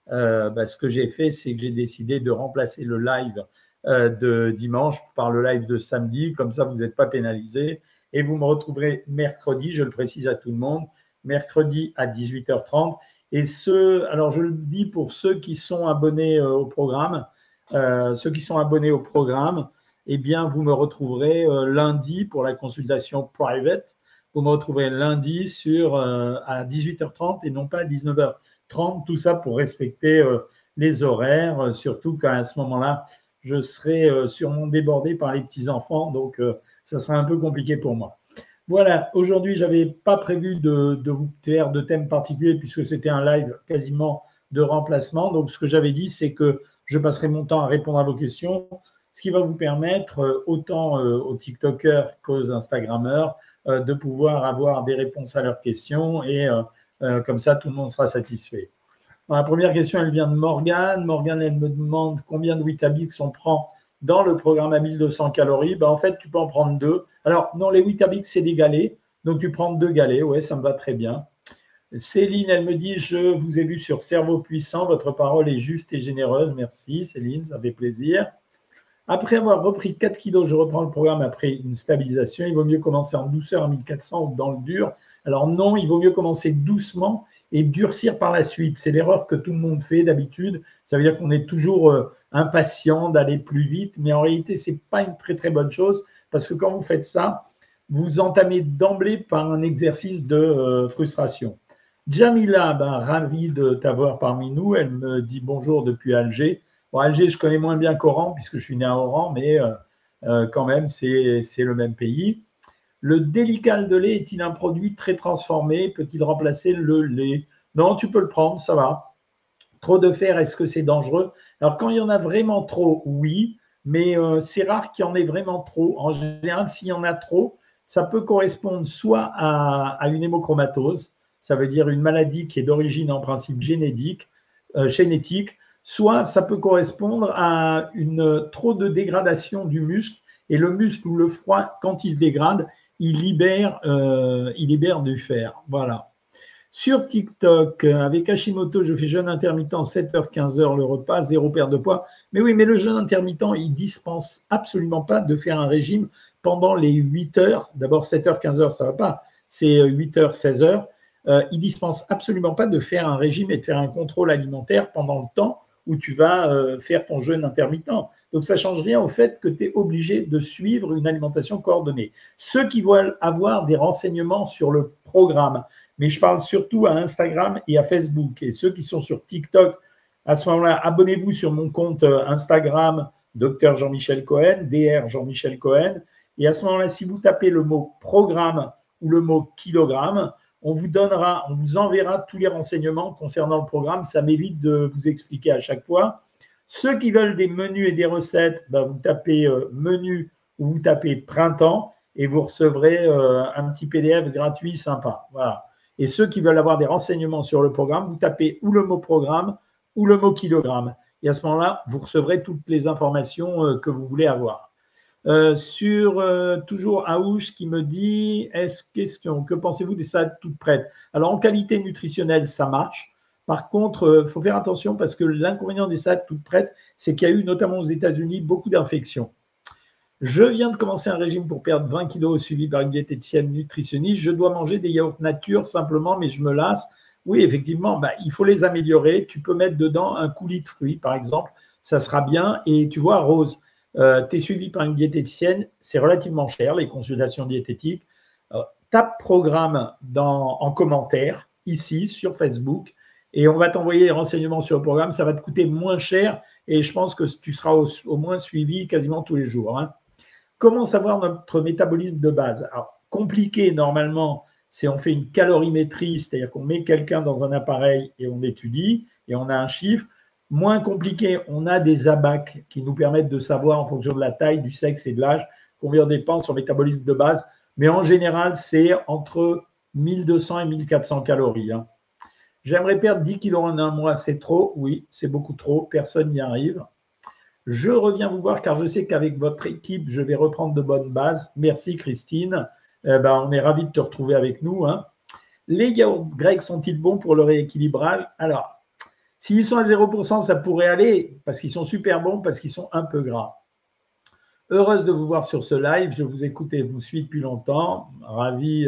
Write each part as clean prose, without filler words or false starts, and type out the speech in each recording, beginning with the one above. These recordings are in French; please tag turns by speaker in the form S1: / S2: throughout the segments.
S1: ce que j'ai fait, c'est que j'ai décidé de remplacer le live de dimanche par le live de samedi. Comme ça, vous n'êtes pas pénalisé. Et vous me retrouverez mercredi, je le précise à tout le monde, mercredi à 18h30. Et alors je le dis pour ceux qui sont abonnés au programme, eh bien, vous me retrouverez lundi pour la consultation private. Vous me retrouverez lundi à 18h30 et non pas à 19h30. Tout ça pour respecter les horaires, surtout qu'à ce moment-là, je serai sûrement débordé par les petits-enfants. Donc, ça sera un peu compliqué pour moi. Voilà, aujourd'hui, je n'avais pas prévu de vous faire de thème particulier puisque c'était un live quasiment de remplacement. Donc, ce que j'avais dit, c'est que je passerai mon temps à répondre à vos questions, ce qui va vous permettre, autant aux TikTokers qu'aux Instagrammeurs, de pouvoir avoir des réponses à leurs questions et comme ça, tout le monde sera satisfait. Bon, la première question, elle vient de Morgane. Morgane, elle me demande combien de Weetabix on prend dans le programme à 1200 calories. En fait, tu peux en prendre 2. Alors, non, les Weetabix, c'est des galets. Donc, tu prends 2 galets. Ouais, ça me va très bien. Céline, elle me dit, je vous ai vu sur Cerveau Puissant. Votre parole est juste et généreuse. Merci, Céline, ça fait plaisir. Après avoir repris 4 kilos, je reprends le programme après une stabilisation. Il vaut mieux commencer en douceur à 1400 ou dans le dur. Alors non, il vaut mieux commencer doucement et durcir par la suite. C'est l'erreur que tout le monde fait d'habitude. Ça veut dire qu'on est toujours impatient d'aller plus vite, mais en réalité, ce n'est pas une très très bonne chose parce que quand vous faites ça, vous entamez d'emblée par un exercice de frustration. Jamila, ravie de t'avoir parmi nous. Elle me dit bonjour depuis Alger. Bon, Alger, je connais moins bien qu'Oran, puisque je suis né à Oran, mais quand même, c'est le même pays. Le délical de lait est-il un produit très transformé? Peut-il remplacer le lait? Non, tu peux le prendre, ça va. Trop de fer, est-ce que c'est dangereux? Alors, quand il y en a vraiment trop, oui, mais c'est rare qu'il y en ait vraiment trop. En général, s'il y en a trop, ça peut correspondre soit à une hémochromatose, ça veut dire une maladie qui est d'origine en principe génétique, soit ça peut correspondre à trop de dégradation du muscle. Et le muscle ou le foie, quand il se dégrade, il libère du fer. Voilà. Sur TikTok, avec Hashimoto, je fais jeûne intermittent 7h, 15h le repas, 0 perte de poids. Mais oui, mais le jeûne intermittent, il dispense absolument pas de faire un régime pendant les 8 heures. D'abord, 7h, 15h, ça va pas. C'est 8h, 16h. Il dispense absolument pas de faire un régime et de faire un contrôle alimentaire pendant le temps où tu vas faire ton jeûne intermittent. Donc, ça ne change rien au fait que tu es obligé de suivre une alimentation coordonnée. Ceux qui veulent avoir des renseignements sur le programme, mais je parle surtout à Instagram et à Facebook. Et ceux qui sont sur TikTok, à ce moment-là, abonnez-vous sur mon compte Instagram, Dr Jean-Michel Cohen, Dr Jean-Michel Cohen. Et à ce moment-là, si vous tapez le mot programme ou le mot kilogramme, on vous enverra tous les renseignements concernant le programme. Ça m'évite de vous expliquer à chaque fois. Ceux qui veulent des menus et des recettes, vous tapez menu ou vous tapez printemps et vous recevrez un petit PDF gratuit sympa. Voilà. Et ceux qui veulent avoir des renseignements sur le programme, vous tapez ou le mot programme ou le mot kilogramme. Et à ce moment-là, vous recevrez toutes les informations que vous voulez avoir. Toujours Aouche qui me dit, question, que pensez-vous des salades toutes prêtes? Alors en qualité nutritionnelle, ça marche. Par contre, il faut faire attention parce que l'inconvénient des salades toutes prêtes, c'est qu'il y a eu notamment aux États-Unis beaucoup d'infections. Je viens de commencer un régime pour perdre 20 kilos suivi par une diététicienne nutritionniste. Je dois manger des yaourts nature simplement, mais je me lasse. Oui, effectivement, il faut les améliorer. Tu peux mettre dedans un coulis de fruits, par exemple. Ça sera bien. Et tu vois, Rose, tu es suivi par une diététicienne. C'est relativement cher, les consultations diététiques. Tape programme en commentaire, ici, sur Facebook. Et on va t'envoyer les renseignements sur le programme. Ça va te coûter moins cher. Et je pense que tu seras au moins suivi quasiment tous les jours. Comment savoir notre métabolisme de base? Alors, compliqué, normalement, c'est on fait une calorimétrie, c'est-à-dire qu'on met quelqu'un dans un appareil et on étudie et on a un chiffre. Moins compliqué, on a des ABAC qui nous permettent de savoir en fonction de la taille, du sexe et de l'âge combien on dépense sur le métabolisme de base. Mais en général, c'est entre 1200 et 1400 calories. J'aimerais perdre 10 kilos en un mois, c'est trop? Oui, c'est beaucoup trop, personne n'y arrive. Je reviens vous voir car je sais qu'avec votre équipe, je vais reprendre de bonnes bases. Merci Christine. On est ravis de te retrouver avec nous. Les yaourts grecs sont-ils bons pour le rééquilibrage? Alors, S'ils sont à 0%, ça pourrait aller parce qu'ils sont super bons, parce qu'ils sont un peu gras. Heureuse de vous voir sur ce live. Je vous écoute et vous suis depuis longtemps. Ravi,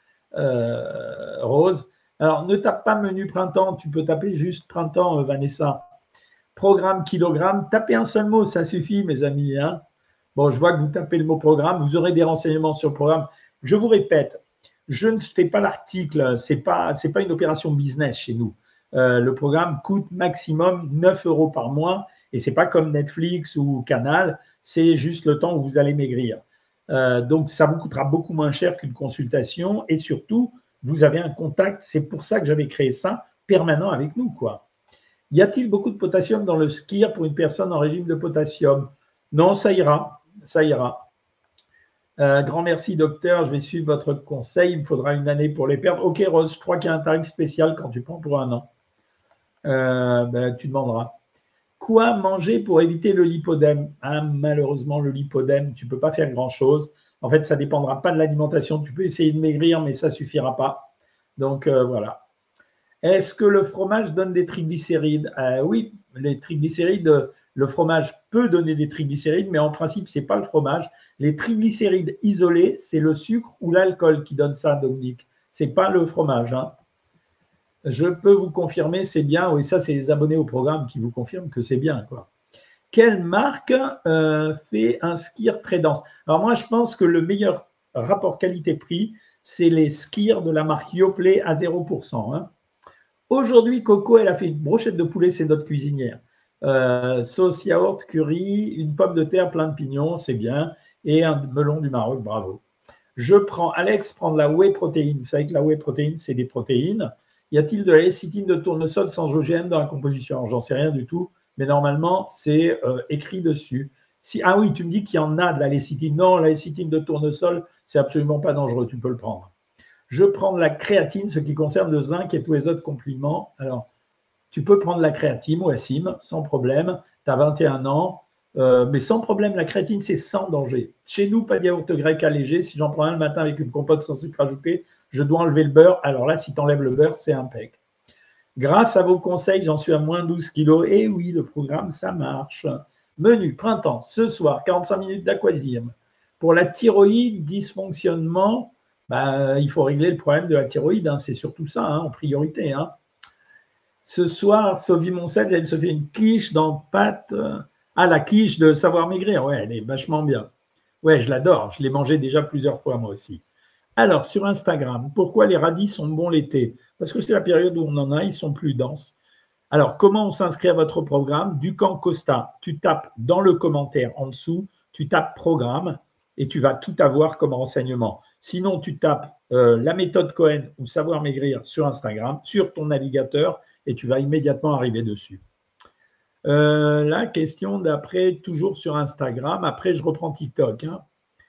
S1: Rose. Alors, ne tape pas menu printemps. Tu peux taper juste printemps, Vanessa. Programme, kilogramme. Tapez un seul mot, ça suffit, mes amis. Hein. Bon, je vois que vous tapez le mot programme. Vous aurez des renseignements sur le programme. Je vous répète, je ne fais pas l'article. C'est pas une opération business chez nous. Le programme coûte maximum 9 € par mois et c'est pas comme Netflix ou Canal. C'est juste le temps où vous allez maigrir. Donc, ça vous coûtera beaucoup moins cher qu'une consultation et surtout, vous avez un contact. C'est pour ça que j'avais créé ça permanent avec nous, quoi. Y a-t-il beaucoup de potassium dans le skir pour une personne en régime de potassium? Non, ça ira. Ça ira. Grand merci, docteur. Je vais suivre votre conseil. Il me faudra une année pour les perdre. Ok, Rose, je crois qu'il y a un tarif spécial quand tu prends pour un an. Tu demanderas. Quoi manger pour éviter le lipodème? Malheureusement, le lipodème, tu ne peux pas faire grand-chose. En fait, ça ne dépendra pas de l'alimentation. Tu peux essayer de maigrir, mais ça ne suffira pas. Donc, voilà. Est-ce que le fromage donne des triglycérides? Oui, les triglycérides, le fromage peut donner des triglycérides, mais en principe, ce n'est pas le fromage. Les triglycérides isolés, c'est le sucre ou l'alcool qui donne ça, Dominique. Ce n'est pas le fromage. Hein. Je peux vous confirmer, c'est bien. Oui, ça, c'est les abonnés au programme qui vous confirment que c'est bien, quoi. Quelle marque fait un skir très dense? Alors moi, je pense que le meilleur rapport qualité-prix, c'est les skirs de la marque Yoplait à 0%. Hein. Aujourd'hui, Coco, elle a fait une brochette de poulet, c'est notre cuisinière. Sauce yaourt, curry, une pomme de terre, plein de pignons, c'est bien, et un melon du Maroc, bravo. Alex prend de la whey protéine. Vous savez que la whey protéine, c'est des protéines. Y a-t-il de la lécithine de tournesol sans OGM dans la composition? J'en sais rien du tout, mais normalement, c'est écrit dessus. Ah oui, tu me dis qu'il y en a de la lécithine. Non, la lécithine de tournesol, c'est absolument pas dangereux, tu peux le prendre. Je prends de la créatine, ce qui concerne le zinc et tous les autres compléments. Alors, tu peux prendre la créatine ou Assim, sans problème. Tu as 21 ans, mais sans problème, la créatine, c'est sans danger. Chez nous, pas de yaourt grec allégé. Si j'en prends un le matin avec une compote sans sucre ajouté, je dois enlever le beurre. Alors là, si tu enlèves le beurre, c'est impec. Grâce à vos conseils, j'en suis à moins 12 kilos. Et oui, le programme, ça marche. Menu, printemps, ce soir, 45 minutes d'aquasim. Pour la thyroïde, dysfonctionnement, il faut régler le problème de la thyroïde. Hein, c'est surtout ça, hein, en priorité. Hein. Ce soir, Sophie Moncel, elle se fait une quiche dans pâte. La quiche de Savoir Maigrir. Ouais, elle est vachement bien. Ouais, je l'adore. Je l'ai mangée déjà plusieurs fois, moi aussi. Alors, sur Instagram, pourquoi les radis sont bons l'été? Parce que c'est la période où on en a, ils sont plus denses. Alors, comment on s'inscrit à votre programme? Ducamp Costa, tu tapes dans le commentaire en dessous, tu tapes programme et tu vas tout avoir comme renseignement. Sinon, tu tapes la méthode Cohen ou Savoir Maigrir sur Instagram, sur ton navigateur, et tu vas immédiatement arriver dessus. La question d'après, toujours sur Instagram. Après, je reprends TikTok. Hein.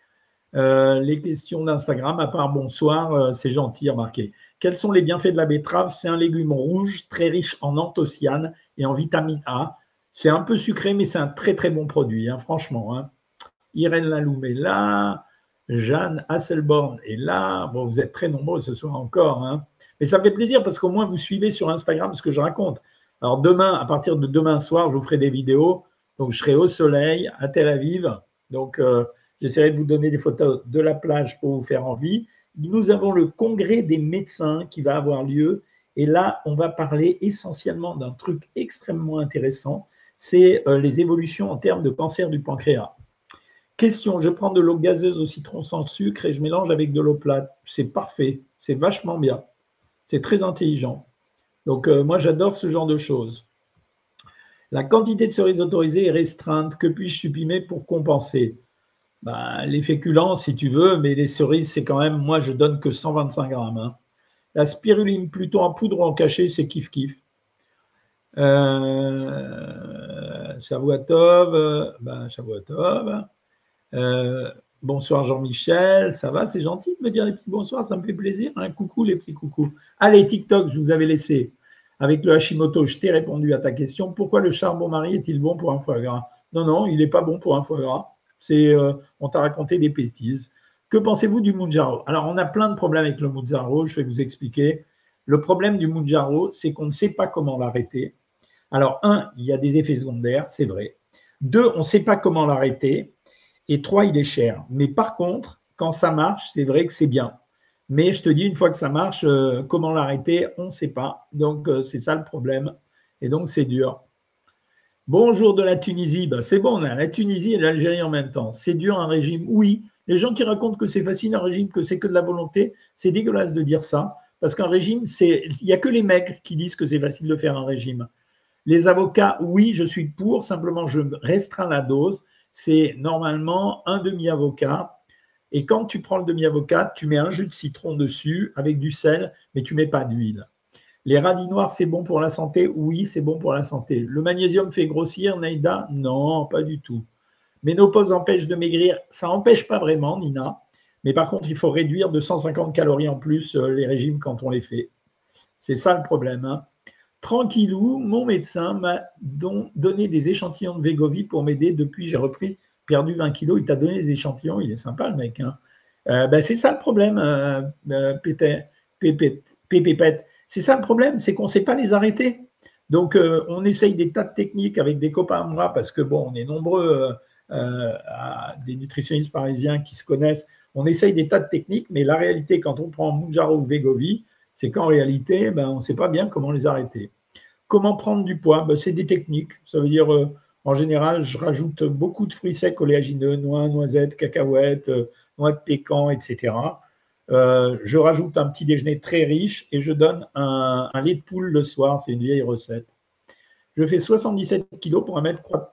S1: Les questions d'Instagram, à part bonsoir, c'est gentil, remarquez. Quels sont les bienfaits de la betterave? C'est un légume rouge, très riche en anthocyanes et en vitamine A. C'est un peu sucré, mais c'est un très très bon produit, hein, franchement. Hein. Irène Laloum est là, Jeanne Hasselborn est là. Bon, vous êtes très nombreux ce soir encore. Hein. Mais ça me fait plaisir parce qu'au moins vous suivez sur Instagram ce que je raconte. Alors demain, à partir de demain soir, je vous ferai des vidéos. Donc je serai au soleil, à Tel Aviv. Donc j'essaierai de vous donner des photos de la plage pour vous faire envie. Nous avons le congrès des médecins qui va avoir lieu. Et là, on va parler essentiellement d'un truc extrêmement intéressant. C'est les évolutions en termes de cancer du pancréas. Question, je prends de l'eau gazeuse au citron sans sucre et je mélange avec de l'eau plate. C'est parfait, c'est vachement bien. C'est très intelligent. Donc, moi, j'adore ce genre de choses. La quantité de cerises autorisée est restreinte. Que puis-je supprimer pour compenser? Les féculents, si tu veux, mais les cerises, c'est quand même, moi, je donne que 125 grammes. Hein. La spiruline, plutôt en poudre ou en cachet, c'est kiff-kiff. Shavuatov, Shavuatov. Bonsoir Jean-Michel, ça va? C'est gentil de me dire les petits bonsoirs, ça me fait plaisir. Hein, coucou les petits coucous. Allez, TikTok, je vous avais laissé. Avec le Hashimoto, je t'ai répondu à ta question. Pourquoi le charbon marie est-il bon pour un foie gras? Non, il n'est pas bon pour un foie gras. On t'a raconté des bêtises. Que pensez-vous du Mounjaro? Alors, on a plein de problèmes avec le Mounjaro, je vais vous expliquer. Le problème du Mounjaro, c'est qu'on ne sait pas comment l'arrêter. Alors, un, il y a des effets secondaires, c'est vrai. Deux, on ne sait pas comment l'arrêter. Et trois, il est cher. Mais par contre, quand ça marche, c'est vrai que c'est bien. Mais je te dis, une fois que ça marche, comment l'arrêter, on ne sait pas. Donc, c'est ça le problème. Et donc, c'est dur. Bonjour de la Tunisie. Ben, c'est bon, on a la Tunisie et l'Algérie en même temps. C'est dur un régime? Oui. Les gens qui racontent que c'est facile un régime, que c'est que de la volonté, c'est dégueulasse de dire ça. Parce qu'un régime, il n'y a que les mecs qui disent que c'est facile de faire un régime. Les avocats, oui, je suis pour, simplement je restreins la dose. C'est normalement un demi-avocat. Et quand tu prends le demi-avocat, tu mets un jus de citron dessus avec du sel, mais tu ne mets pas d'huile. Les radis noirs, c'est bon pour la santé? Oui, c'est bon pour la santé. Le magnésium fait grossir, Naïda? Non, pas du tout. Ménopause empêche de maigrir? Ça n'empêche pas vraiment, Nina. Mais par contre, il faut réduire de 150 calories en plus les régimes quand on les fait. C'est ça le problème. Hein. Tranquillou, mon médecin m'a donné des échantillons de Wegovy pour m'aider. Depuis, j'ai perdu 20 kilos. Il t'a donné des échantillons. Il est sympa, le mec. Hein. C'est ça le problème, Pépépette. C'est ça le problème, c'est qu'on ne sait pas les arrêter. Donc, on essaye des tas de techniques avec des copains à moi, parce que, bon, on est nombreux des nutritionnistes parisiens qui se connaissent. On essaye des tas de techniques, mais la réalité, quand on prend Mounjaro ou Wegovy, c'est qu'en réalité, on ne sait pas bien comment les arrêter. Comment prendre du poids? C'est des techniques. Ça veut dire, en général, je rajoute beaucoup de fruits secs oléagineux, noix, noisettes, cacahuètes, noix de pécan, etc. Je rajoute un petit déjeuner très riche et je donne un lait de poule le soir. C'est une vieille recette. Je fais 77 kg pour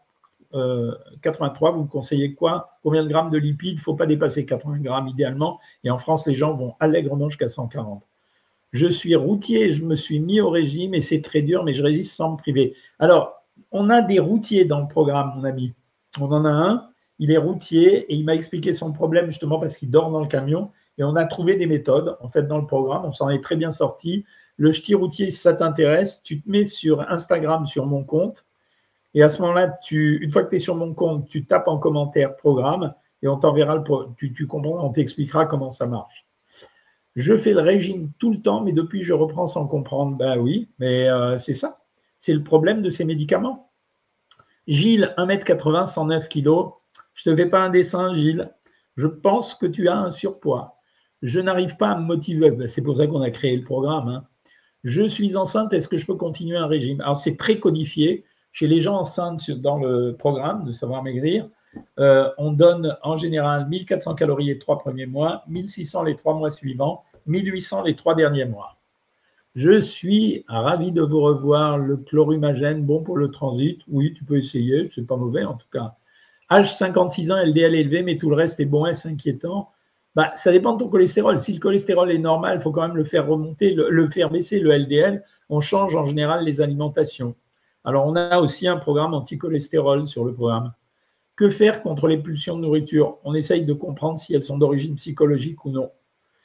S1: 1m83. Vous me conseillez quoi? Combien de grammes de lipides? Il ne faut pas dépasser 80 grammes idéalement. Et en France, les gens vont allègrement jusqu'à 140. Je suis routier, je me suis mis au régime et c'est très dur, mais je résiste sans me priver. Alors, on a des routiers dans le programme, mon ami. On en a un, il est routier et il m'a expliqué son problème justement parce qu'il dort dans le camion et on a trouvé des méthodes en fait dans le programme, on s'en est très bien sorti. Le ch'ti routier, si ça t'intéresse, tu te mets sur Instagram sur mon compte et à ce moment-là, une fois que tu es sur mon compte, tu tapes en commentaire programme et on t'enverra, tu comprends, on t'expliquera comment ça marche. Je fais le régime tout le temps, mais depuis, je reprends sans comprendre. Ben oui, mais c'est ça. C'est le problème de ces médicaments. Gilles, 1m80, 109 kg. Je ne te fais pas un dessin, Gilles. Je pense que tu as un surpoids. Je n'arrive pas à me motiver. Ben, c'est pour ça qu'on a créé le programme. Hein. Je suis enceinte, est-ce que je peux continuer un régime? Alors, c'est très codifié. Chez les gens enceintes dans le programme de Savoir Maigrir, on donne en général 1400 calories les 3 premiers mois, 1600 les 3 mois suivants, 1800 les 3 derniers mois. Je suis ravi de vous revoir. Le chlorumagène, bon pour le transit. Oui, tu peux essayer, c'est pas mauvais en tout cas. Âge 56 ans, LDL élevé, mais tout le reste est bon, est-ce inquiétant? Ça dépend de ton cholestérol. Si le cholestérol est normal, il faut quand même le faire remonter, le faire baisser, le LDL. On change en général les alimentations. Alors, on a aussi un programme anti-cholestérol sur le programme. Que faire contre les pulsions de nourriture? On essaye de comprendre si elles sont d'origine psychologique ou non.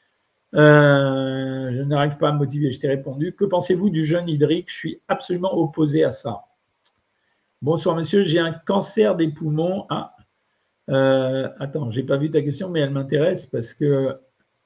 S1: Je n'arrive pas à me motiver, je t'ai répondu. Que pensez-vous du jeûne hydrique? Je suis absolument opposé à ça. Bonsoir monsieur, j'ai un cancer des poumons. Attends, je n'ai pas vu ta question, mais elle m'intéresse parce que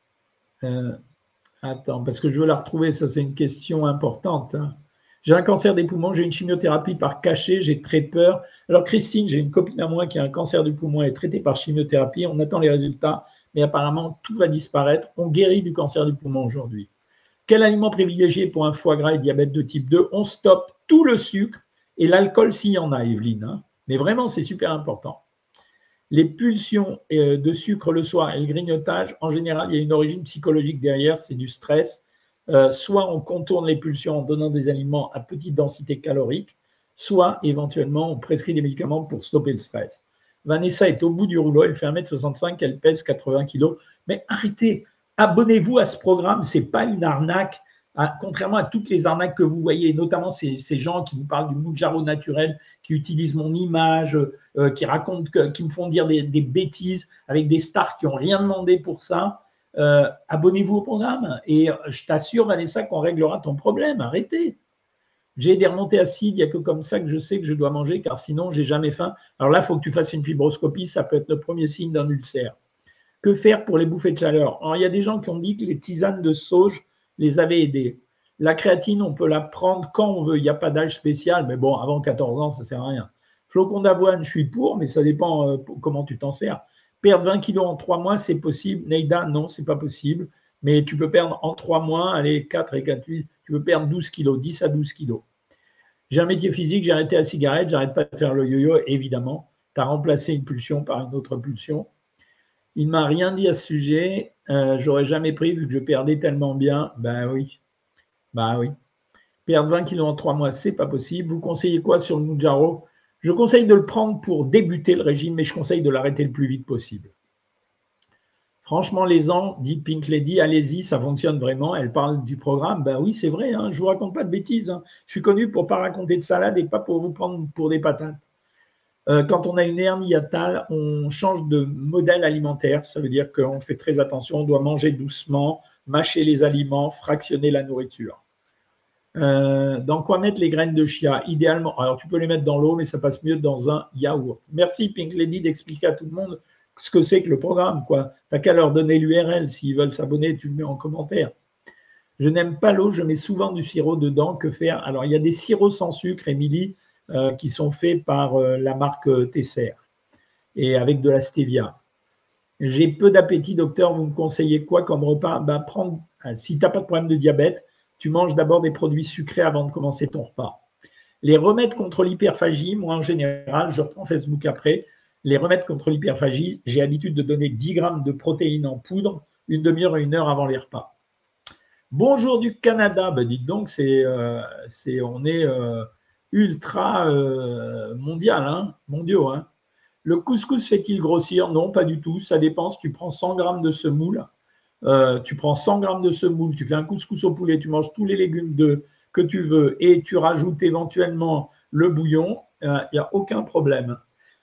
S1: parce que je veux la retrouver, ça c'est une question importante. Hein. J'ai un cancer des poumons, j'ai une chimiothérapie par cachet, j'ai très peur. Alors Christine, j'ai une copine à moi qui a un cancer du poumon, elle est traitée par chimiothérapie, on attend les résultats, mais apparemment tout va disparaître. On guérit du cancer du poumon aujourd'hui. Quel aliment privilégié pour un foie gras et diabète de type 2? On stoppe tout le sucre et l'alcool s'il y en a, Evelyne. Hein. Mais vraiment, c'est super important. Les pulsions de sucre le soir et le grignotage, en général, il y a une origine psychologique derrière, c'est du stress. Soit on contourne les pulsions en donnant des aliments à petite densité calorique, soit éventuellement on prescrit des médicaments pour stopper le stress. Vanessa est au bout du rouleau, elle fait 1m65, elle pèse 80 kg. Mais arrêtez, abonnez-vous à ce programme, ce n'est pas une arnaque. Contrairement à toutes les arnaques que vous voyez, notamment ces gens qui vous parlent du Mounjaro naturel, qui utilisent mon image, qui racontent, qui me font dire des bêtises avec des stars qui n'ont rien demandé pour ça, abonnez-vous au programme et je t'assure, Vanessa, qu'on réglera ton problème. Arrêtez. J'ai des remontées acides, il n'y a que comme ça que je sais que je dois manger, car sinon, j'ai jamais faim. Alors là, il faut que tu fasses une fibroscopie, ça peut être le premier signe d'un ulcère. Que faire pour les bouffées de chaleur? Alors, il y a des gens qui ont dit que les tisanes de sauge les avaient aidés. La créatine, on peut la prendre quand on veut. Il n'y a pas d'âge spécial, mais bon, avant 14 ans, ça ne sert à rien. Flocon d'avoine, je suis pour, mais ça dépend comment tu t'en sers. Perdre 20 kilos en 3 mois, c'est possible. Neida, non, c'est pas possible. Mais tu peux perdre en 3 mois, allez, 4 et 4, 8, tu peux perdre 12 kilos, 10 à 12 kilos. J'ai un métier physique, j'ai arrêté la cigarette, j'arrête pas de faire le yo-yo, évidemment. Tu as remplacé une pulsion par une autre pulsion. Il ne m'a rien dit à ce sujet. J'aurais jamais pris vu que je perdais tellement bien. Ben oui. Bah oui. Perdre 20 kilos en 3 mois, c'est pas possible. Vous conseillez quoi sur le Mounjaro? Je conseille de le prendre pour débuter le régime, mais je conseille de l'arrêter le plus vite possible. Franchement, les ans, dit Pink Lady, allez-y, ça fonctionne vraiment. Elle parle du programme. Ben oui, c'est vrai, hein, je ne vous raconte pas de bêtises. Hein. Je suis connu pour ne pas raconter de salade et pas pour vous prendre pour des patates. Quand on a une hernie hiatale, on change de modèle alimentaire. Ça veut dire qu'on fait très attention. On doit manger doucement, mâcher les aliments, fractionner la nourriture. Dans quoi mettre les graines de chia? Idéalement, alors tu peux les mettre dans l'eau, mais ça passe mieux dans un yaourt. Merci Pink Lady d'expliquer à tout le monde ce que c'est que le programme. Tu n'as qu'à leur donner l'URL. S'ils veulent s'abonner, tu le mets en commentaire. Je n'aime pas l'eau, je mets souvent du sirop dedans. Que faire? Alors, il y a des sirops sans sucre, Émilie, qui sont faits par la marque Tesser et avec de la stevia. J'ai peu d'appétit, docteur. Vous me conseillez quoi comme repas? Si tu n'as pas de problème de diabète, tu manges d'abord des produits sucrés avant de commencer ton repas. Les remèdes contre l'hyperphagie, moi en général, je reprends Facebook après, les remèdes contre l'hyperphagie, j'ai l'habitude de donner 10 grammes de protéines en poudre une demi-heure et 1 heure avant les repas. Bonjour du Canada, dites donc, on est ultra mondial, hein, mondiaux. Hein. Le couscous fait-il grossir? Non, pas du tout, ça dépend. Si tu prends 100 grammes de semoule, tu prends 100 grammes de semoule, tu fais un couscous au poulet, tu manges tous les légumes que tu veux et tu rajoutes éventuellement le bouillon, il n'y a aucun problème.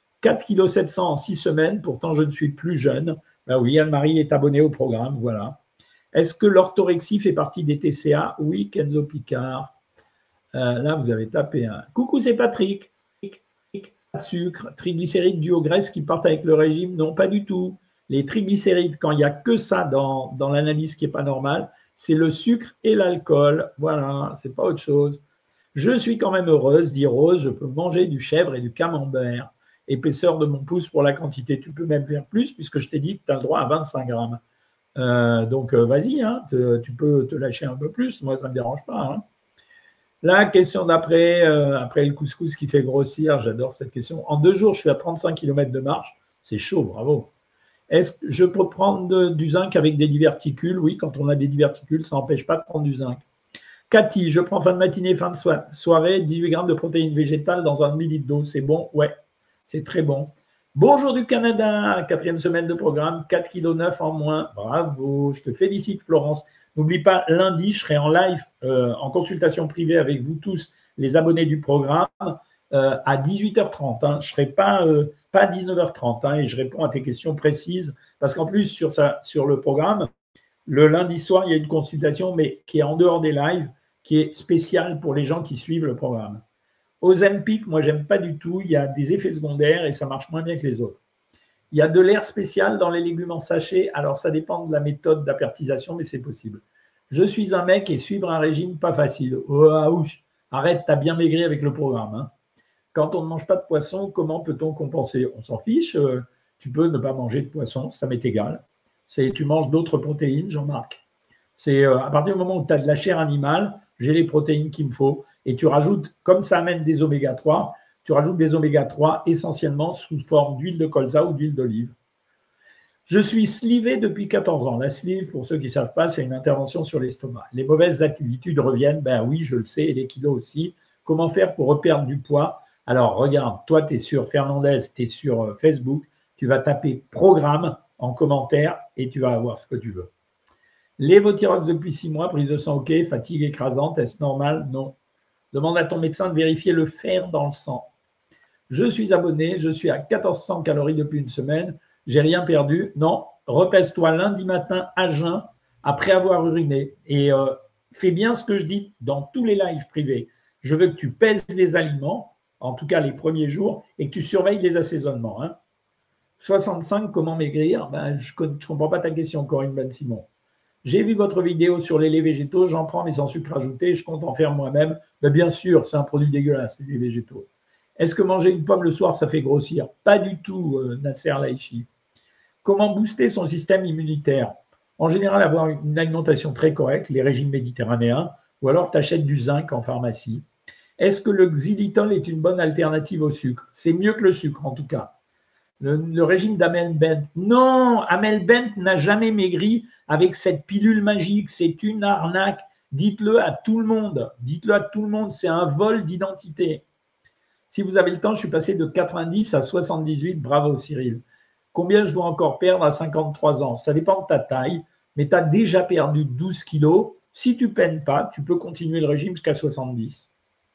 S1: 4,7 kg en 6 semaines, pourtant je ne suis plus jeune. Ben oui, Anne-Marie est abonnée au programme, voilà. Est-ce que l'orthorexie fait partie des TCA? Oui, Kenzo Picard. Là, vous avez tapé un. Coucou, c'est Patrick. Pas de sucre, triglycérides dus aux graisses qui partent avec le régime? Non, pas du tout. Les triglycérides, quand il n'y a que ça dans l'analyse qui n'est pas normale, c'est le sucre et l'alcool. Voilà, c'est pas autre chose. Je suis quand même heureuse, dit Rose, je peux manger du chèvre et du camembert. Épaisseur de mon pouce pour la quantité. Tu peux même faire plus puisque je t'ai dit que tu as le droit à 25 grammes. Donc, vas-y, hein, tu peux te lâcher un peu plus. Moi, ça ne me dérange pas. Hein. La question d'après, après le couscous qui fait grossir, j'adore cette question. En 2 jours, je suis à 35 km de marche. C'est chaud, bravo. Est-ce que je peux prendre du zinc avec des diverticules? Oui, quand on a des diverticules, ça n'empêche pas de prendre du zinc. Cathy, je prends fin de matinée, fin de soirée, 18 grammes de protéines végétales dans 1 demi-litre d'eau. C'est bon? Ouais, c'est très bon. Bonjour du Canada, 4e semaine de programme, 4,9 kg en moins. Bravo, je te félicite Florence. N'oublie pas, lundi, je serai en live, en consultation privée avec vous tous, les abonnés du programme, à 18h30. Hein. Je ne serai pas à 19h30 hein, et je réponds à tes questions précises. Parce qu'en plus, sur le programme, le lundi soir, il y a une consultation, mais qui est en dehors des lives, qui est spéciale pour les gens qui suivent le programme. Ozempic, moi, j'aime pas du tout. Il y a des effets secondaires et ça marche moins bien que les autres. Il y a de l'air spécial dans les légumes en sachet. Alors, ça dépend de la méthode d'apertisation, mais c'est possible. Je suis un mec et suivre un régime, pas facile. Oh, ouch. Arrête, t'as bien maigri avec le programme. Hein. Quand on ne mange pas de poisson, comment peut-on compenser? On s'en fiche. Tu peux ne pas manger de poisson, ça m'est égal. Tu manges d'autres protéines, Jean-Marc. C'est à partir du moment où tu as de la chair animale, j'ai les protéines qu'il me faut. Et tu rajoutes, comme ça amène des oméga 3, tu rajoutes des oméga 3 essentiellement sous forme d'huile de colza ou d'huile d'olive. Je suis slivé depuis 14 ans. La sleeve, pour ceux qui ne savent pas, c'est une intervention sur l'estomac. Les mauvaises habitudes reviennent. Ben oui, je le sais, et les kilos aussi. Comment faire pour reperdre du poids? Alors, regarde, toi, tu es sur Fernandez, tu es sur Facebook. Tu vas taper programme en commentaire et tu vas avoir ce que tu veux. Lévothyrox depuis 6 mois, prise de sang, ok. Fatigue écrasante, est-ce normal? Non. Demande à ton médecin de vérifier le fer dans le sang. Je suis abonné, je suis à 1400 calories depuis 1 semaine. J'ai rien perdu. Non, repèse-toi lundi matin à jeun après avoir uriné. Et fais bien ce que je dis dans tous les lives privés. Je veux que tu pèses les aliments, en tout cas les premiers jours, et que tu surveilles les assaisonnements. Hein. 65, comment maigrir? Je ne comprends pas ta question, Corinne Ben Simon. J'ai vu votre vidéo sur les laits végétaux, j'en prends mais sans sucre ajouté, je compte en faire moi-même. Mais bien sûr, c'est un produit dégueulasse, les laits végétaux. Est-ce que manger une pomme le soir, ça fait grossir? Pas du tout, Nasser Laichi. Comment booster son système immunitaire? En général, avoir une alimentation très correcte, les régimes méditerranéens, ou alors tu achètes du zinc en pharmacie. Est-ce que le xylitol est une bonne alternative au sucre? C'est mieux que le sucre en tout cas. Le régime d'Amel Bent. Non, Amel Bent n'a jamais maigri avec cette pilule magique. C'est une arnaque. Dites-le à tout le monde. Dites-le à tout le monde. C'est un vol d'identité. Si vous avez le temps, je suis passé de 90 à 78. Bravo Cyril. Combien je dois encore perdre à 53 ans? Ça dépend de ta taille, mais tu as déjà perdu 12 kilos. Si tu ne peines pas, tu peux continuer le régime jusqu'à 70.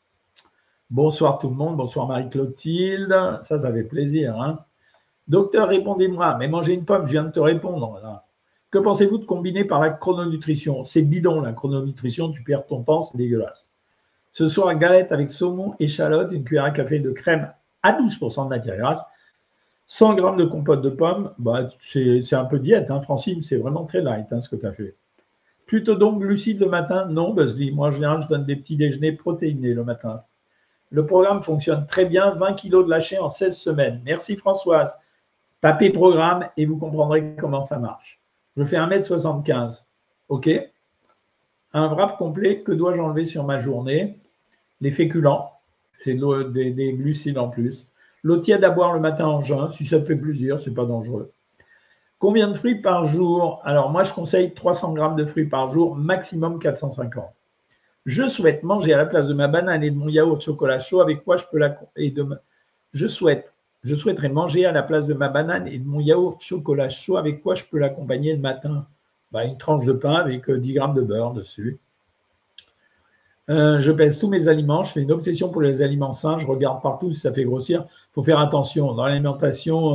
S1: Bonsoir tout le monde. Bonsoir Marie-Clotilde. Ça fait plaisir, hein? Docteur, répondez-moi, mais manger une pomme, je viens de te répondre. Là. Que pensez-vous de combiner par la chrononutrition? C'est bidon, la chrononutrition, tu perds ton temps, c'est dégueulasse. Ce soir, galette avec saumon, échalote, une cuillère à café de crème à 12% de matière grasse, 100 g de compote de pommes, bah, c'est un peu diète, hein, Francine, c'est vraiment très light hein, ce que tu as fait. Plutôt donc glucides le matin? Non, bah, moi en général, je donne des petits déjeuners protéinés le matin. Le programme fonctionne très bien, 20 kg de lâcher en 16 semaines. Merci Françoise. Tapez programme et vous comprendrez comment ça marche. Je fais 1m75. OK. Un wrap complet, que dois-je enlever sur ma journée? Les féculents, c'est des glucides en plus. L'eau tiède à boire le matin en jeun, si ça te fait plaisir, ce n'est pas dangereux. Combien de fruits par jour? Alors moi, je conseille 300 g de fruits par jour, maximum 450. Je souhaite manger à la place de ma banane et de mon yaourt chocolat chaud, avec quoi je peux la... Je souhaiterais manger à la place de ma banane et de mon yaourt chocolat chaud, avec quoi je peux l'accompagner le matin? Une tranche de pain avec 10 g de beurre dessus. Je pèse tous mes aliments, je fais une obsession pour les aliments sains, je regarde partout si ça fait grossir. Il faut faire attention dans l'alimentation.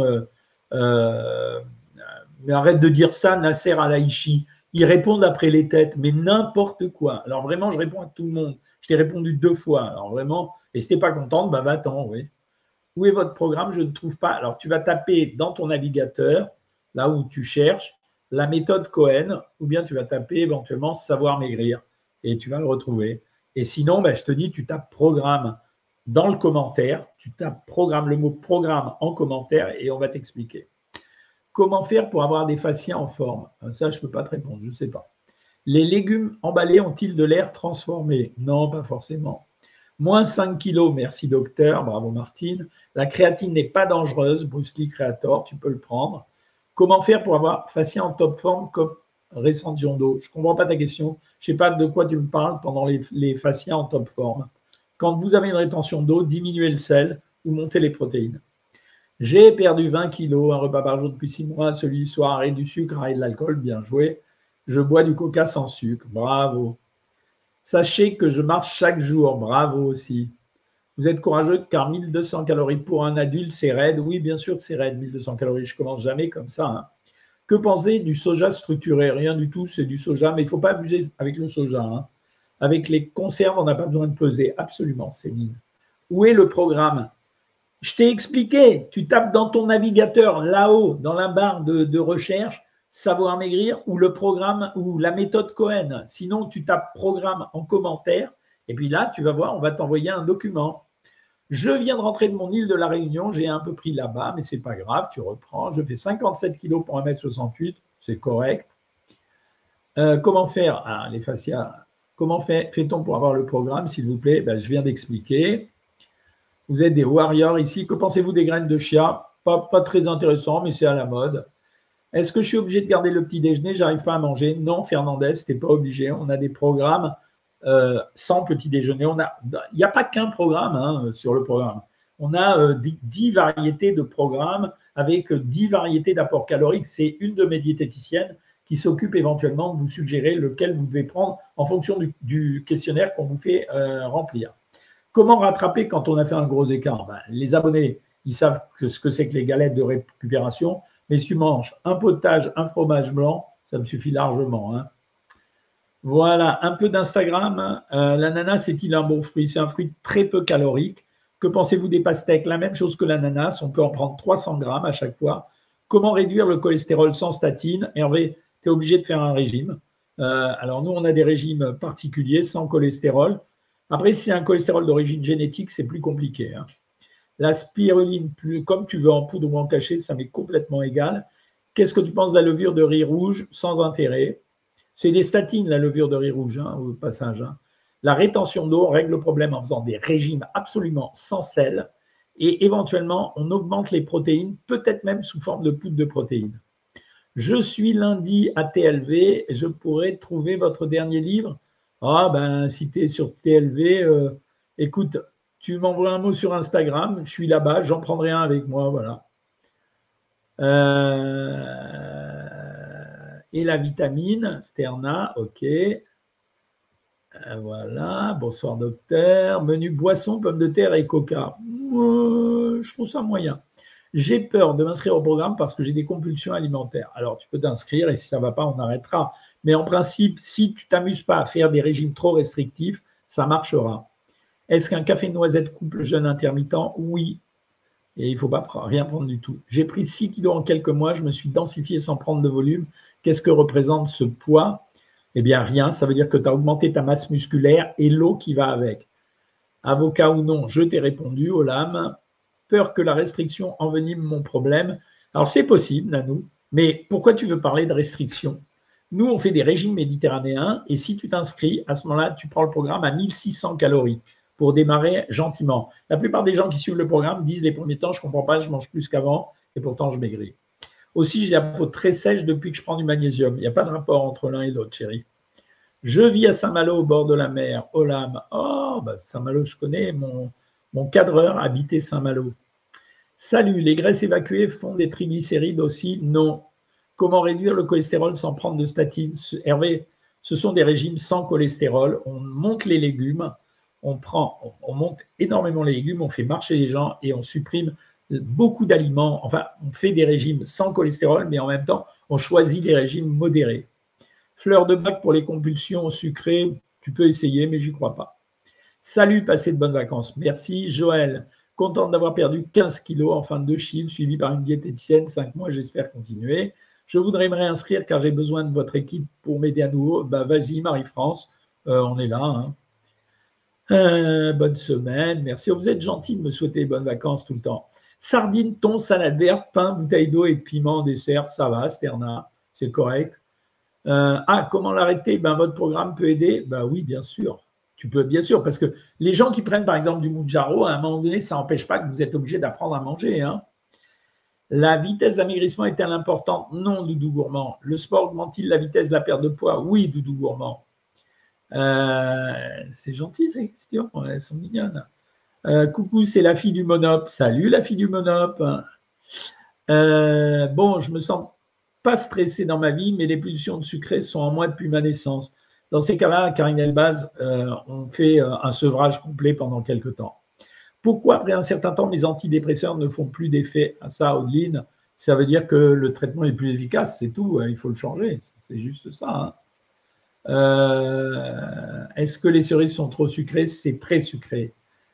S1: Mais arrête de dire ça, Nasser Al-Haïchi. Ils répondent après les têtes, mais n'importe quoi. Alors vraiment, je réponds à tout le monde. Je t'ai répondu 2 fois. Alors vraiment, et si tu n'es pas contente, va-t'en, oui. Où est votre programme? Je ne trouve pas. Alors, tu vas taper dans ton navigateur, là où tu cherches, la méthode Cohen, ou bien tu vas taper éventuellement savoir maigrir et tu vas le retrouver. Et sinon, je te dis, tu tapes programme dans le commentaire, tu tapes programme, le mot programme en commentaire et on va t'expliquer. Comment faire pour avoir des fascias en forme? Ça, je ne peux pas te répondre, je ne sais pas. Les légumes emballés ont-ils de l'air transformé? Non, pas forcément. Moins 5 kilos, merci docteur, bravo Martine. La créatine n'est pas dangereuse, Bruce Lee Creator, tu peux le prendre. Comment faire pour avoir fascia en top forme comme rétention d'eau? Je ne comprends pas ta question, je ne sais pas de quoi tu me parles pendant les fascias en top forme. Quand vous avez une rétention d'eau, diminuez le sel ou montez les protéines. J'ai perdu 20 kilos, un repas par jour depuis 6 mois, celui du soir, arrêt du sucre, arrêt de l'alcool, bien joué. Je bois du coca sans sucre, bravo. Sachez que je marche chaque jour, bravo aussi. Vous êtes courageux car 1200 calories pour un adulte, c'est raide. Oui, bien sûr que c'est raide, 1200 calories. Je commence jamais comme ça. Hein. Que pensez du soja structuré? Rien du tout, c'est du soja, mais il ne faut pas abuser avec le soja. Hein. Avec les conserves, on n'a pas besoin de peser. Absolument, Céline. Où est le programme? Je t'ai expliqué. Tu tapes dans ton navigateur, là-haut, dans la barre de recherche, savoir maigrir ou le programme ou la méthode Cohen. Sinon, tu tapes programme en commentaire et puis là, tu vas voir, on va t'envoyer un document. Je viens de rentrer de mon île de la Réunion, j'ai un peu pris là-bas, mais c'est pas grave, tu reprends. Je fais 57 kilos pour 1m68, c'est correct. Comment faire? Les fascias. Comment fait-on pour avoir le programme, s'il vous plaît? Je viens d'expliquer. Vous êtes des warriors ici. Que pensez-vous des graines de chia? Pas très intéressant, mais c'est à la mode. Est-ce que je suis obligé de garder le petit déjeuner? J'arrive pas à manger. Non, Fernandez, tu n'es pas obligé. On a des programmes sans petit déjeuner. Il n'y a pas qu'un programme sur le programme. On a 10 variétés de programmes avec 10 variétés d'apports caloriques. C'est une de mes diététiciennes qui s'occupe éventuellement de vous suggérer lequel vous devez prendre en fonction du questionnaire qu'on vous fait remplir. Comment rattraper quand on a fait un gros écart? Les abonnés, ils savent ce que c'est que les galettes de récupération. Mais si tu manges un potage, un fromage blanc, ça me suffit largement. Hein. Voilà, un peu d'Instagram. L'ananas est-il un bon fruit? C'est un fruit très peu calorique. Que pensez-vous des pastèques? La même chose que l'ananas. On peut en prendre 300 grammes à chaque fois. Comment réduire le cholestérol sans statine? Hervé, tu es obligé de faire un régime. Alors, nous, on a des régimes particuliers, sans cholestérol. Après, si c'est un cholestérol d'origine génétique, c'est plus compliqué, hein. La spiruline, comme tu veux, en poudre ou en cachet, ça m'est complètement égal. Qu'est-ce que tu penses de la levure de riz rouge? Sans intérêt. C'est des statines, la levure de riz rouge, hein, au passage, hein. La rétention d'eau règle le problème en faisant des régimes absolument sans sel. Et éventuellement, on augmente les protéines, peut-être même sous forme de poudre de protéines. Je suis lundi à TLV, je pourrais trouver votre dernier livre. Ah ben, si tu es sur TLV, écoute, tu m'envoies un mot sur Instagram, je suis là-bas, j'en prendrai un avec moi, voilà. Et la vitamine, Sterna, ok. Voilà, bonsoir docteur. Menu boisson, pommes de terre et coca. Je trouve ça moyen. J'ai peur de m'inscrire au programme parce que j'ai des compulsions alimentaires. Alors, tu peux t'inscrire et si ça ne va pas, on arrêtera. Mais en principe, si tu ne t'amuses pas à faire des régimes trop restrictifs, ça marchera. Est-ce qu'un café noisette coupe le jeûne intermittent? Oui. Et il ne faut pas rien prendre du tout. J'ai pris 6 kilos en quelques mois, je me suis densifié sans prendre de volume. Qu'est-ce que représente ce poids? Eh bien, rien. Ça veut dire que tu as augmenté ta masse musculaire et l'eau qui va avec. Avocat ou non, je t'ai répondu, Olam. Peur que la restriction envenime mon problème. Alors, c'est possible, Nanou, mais pourquoi tu veux parler de restriction? Nous, on fait des régimes méditerranéens et si tu t'inscris, à ce moment-là, tu prends le programme à 1600 calories pour démarrer gentiment. La plupart des gens qui suivent le programme disent les premiers temps, je ne comprends pas, je mange plus qu'avant et pourtant je maigris. Aussi, j'ai la peau très sèche depuis que je prends du magnésium. Il n'y a pas de rapport entre l'un et l'autre, chérie. Je vis à Saint-Malo, au bord de la mer. Olam. Oh, bah Saint-Malo, je connais. Mon cadreur habitait Saint-Malo. Salut, les graisses évacuées font des triglycérides aussi? Non. Comment réduire le cholestérol sans prendre de statine? Hervé, ce sont des régimes sans cholestérol. On monte les légumes, on monte énormément les légumes, on fait marcher les gens et on supprime beaucoup d'aliments. Enfin, on fait des régimes sans cholestérol, mais en même temps, on choisit des régimes modérés. Fleur de bac pour les compulsions sucrées, tu peux essayer, mais j'y crois pas. Salut, passez de bonnes vacances. Merci, Joël. Contente d'avoir perdu 15 kilos en fin de 2 chiffres, suivi par une diététicienne, 5 mois, j'espère continuer. Je voudrais me réinscrire car j'ai besoin de votre équipe pour m'aider à nouveau. Bah, vas-y, Marie-France, on est là, hein. Bonne semaine, merci. Oh, vous êtes gentil de me souhaiter bonnes vacances tout le temps. Sardines, thon, salade, pain, bouteille d'eau et piment, dessert, ça va, Sterna, c'est correct. Comment l'arrêter? Ben, votre programme peut aider. Ben oui, bien sûr. Tu peux, bien sûr, parce que les gens qui prennent par exemple du Mounjaro, à un moment donné, ça n'empêche pas que vous êtes obligé d'apprendre à manger, hein. La vitesse d'amaigrissement est-elle importante? Non, Doudou Gourmand. Le sport augmente-t-il la vitesse de la perte de poids? Oui, Doudou Gourmand. C'est gentil ces questions, elles sont mignonnes. Coucou, c'est la fille du Monop. Salut la fille du Monop. Bon, je me sens pas stressé dans ma vie, mais les pulsions de sucré sont en moi depuis ma naissance. Dans ces cas-là, Karine Elbaz, on fait un sevrage complet pendant quelques temps. Pourquoi, après un certain temps, les antidépresseurs ne font plus d'effet à ça, Audeline? Ça veut dire que le traitement est plus efficace, c'est tout, il faut le changer, c'est juste ça, hein. Est-ce que les cerises sont trop sucrées? C'est très sucré.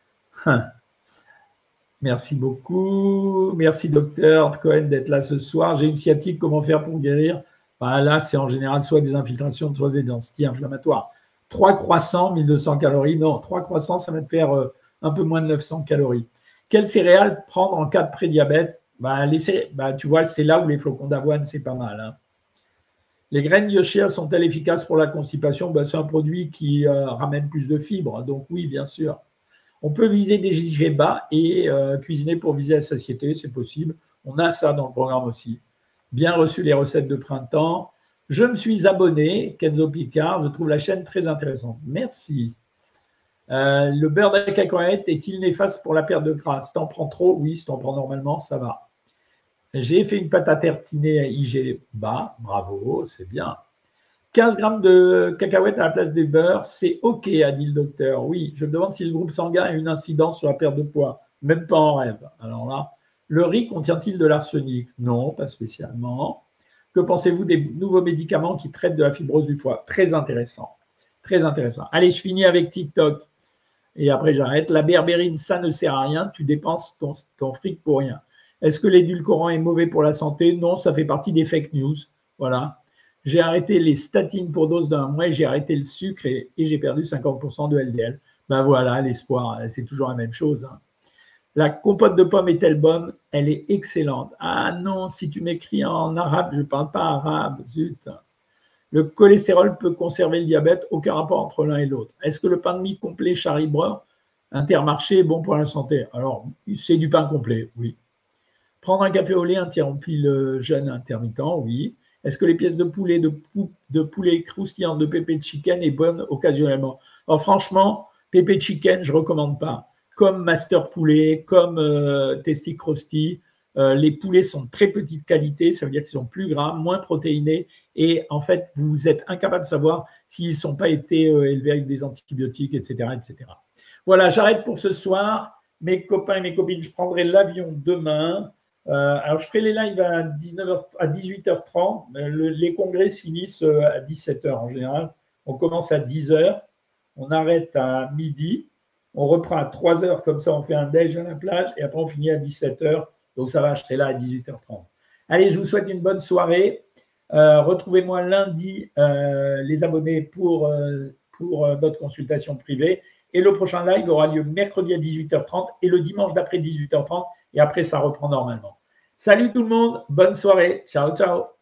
S1: Merci beaucoup. Merci, docteur Cohen, d'être là ce soir. J'ai une sciatique, comment faire pour guérir? Ben là, c'est en général soit des infiltrations, soit des densités inflammatoires. 3 croissants, 1200 calories. Non, 3 croissants, ça va te faire un peu moins de 900 calories. Quelles céréales prendre en cas de prédiabète? Tu vois, c'est là où les flocons d'avoine, c'est pas mal, hein. Les graines de chia sont-elles efficaces pour la constipation? C'est un produit qui ramène plus de fibres, donc oui, bien sûr. On peut viser des IgG bas et cuisiner pour viser la satiété, c'est possible. On a ça dans le programme aussi. Bien reçu les recettes de printemps. Je me suis abonné, Kenzo Picard, je trouve la chaîne très intéressante. Merci. Le beurre de cacahuète est-il néfaste pour la perte de gras? Si tu en prends trop, oui, si tu en prends normalement, ça va. J'ai fait une pâte à tartiner à IG bas, bravo, c'est bien. 15 grammes de cacahuètes à la place des beurres, c'est OK, a dit le docteur. Oui, je me demande si le groupe sanguin a une incidence sur la perte de poids. Même pas en rêve. Alors là, le riz contient-il de l'arsenic? Non, pas spécialement. Que pensez-vous des nouveaux médicaments qui traitent de la fibrose du foie? Très intéressant. Très intéressant. Allez, je finis avec TikTok. Et après, j'arrête. La berbérine, ça ne sert à rien. Tu dépenses ton fric pour rien. Est-ce que l'édulcorant est mauvais pour la santé? Non, ça fait partie des fake news. Voilà. J'ai arrêté les statines pour dose d'un mois et j'ai arrêté le sucre et j'ai perdu 50% de LDL. Ben voilà, l'espoir, c'est toujours la même chose. Hein. La compote de pommes est-elle bonne? Elle est excellente. Ah non, si tu m'écris en arabe, je ne parle pas arabe, zut. Le cholestérol peut conserver le diabète, aucun rapport entre l'un et l'autre. Est-ce que le pain de mie complet Charlie-Breur Intermarché est bon pour la santé? Alors, c'est du pain complet, oui. Prendre un café au lait interrompit le jeûne intermittent, oui. Est-ce que les pièces de poulet croustillantes de Pépé Chicken est bonne occasionnellement? Alors franchement, Pépé Chicken, je ne recommande pas. Comme Master Poulet, comme Tasty Krusty, les poulets sont de très petite qualité, ça veut dire qu'ils sont plus gras, moins protéinés, et en fait, vous êtes incapable de savoir s'ils n'ont pas été élevés avec des antibiotiques, etc., etc. Voilà, j'arrête pour ce soir. Mes copains et mes copines, je prendrai l'avion demain. Alors, je ferai les lives à 19h, à 18h30. Les congrès se finissent à 17h en général. On commence à 10h, on arrête à midi, on reprend à 3h, comme ça on fait un déj à la plage, et après on finit à 17h. Donc ça va, je serai là à 18h30. Allez, je vous souhaite une bonne soirée. Retrouvez-moi lundi, les abonnés, pour notre consultation privée. Et le prochain live aura lieu mercredi à 18h30 et le dimanche d'après 18h30. Et après, ça reprend normalement. Salut tout le monde, bonne soirée. Ciao, ciao.